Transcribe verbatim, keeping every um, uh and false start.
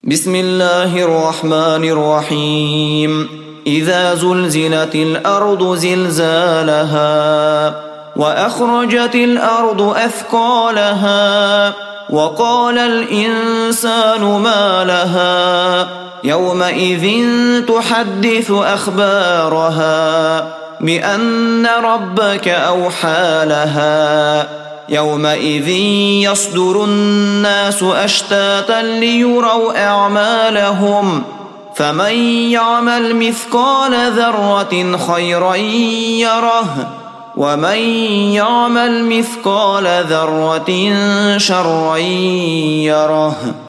بسم الله الرحمن الرحيم إذا زلزلت الأرض زلزالها وأخرجت الأرض أثقالها وقال الإنسان ما لها يومئذ تحدث أخبارها بأن ربك أوحى لها يومئذ يصدر الناس أشتاتا ليروا أعمالهم فمن يعمل مثقال ذرة خيرا يره ومن يعمل مثقال ذرة شرا يره.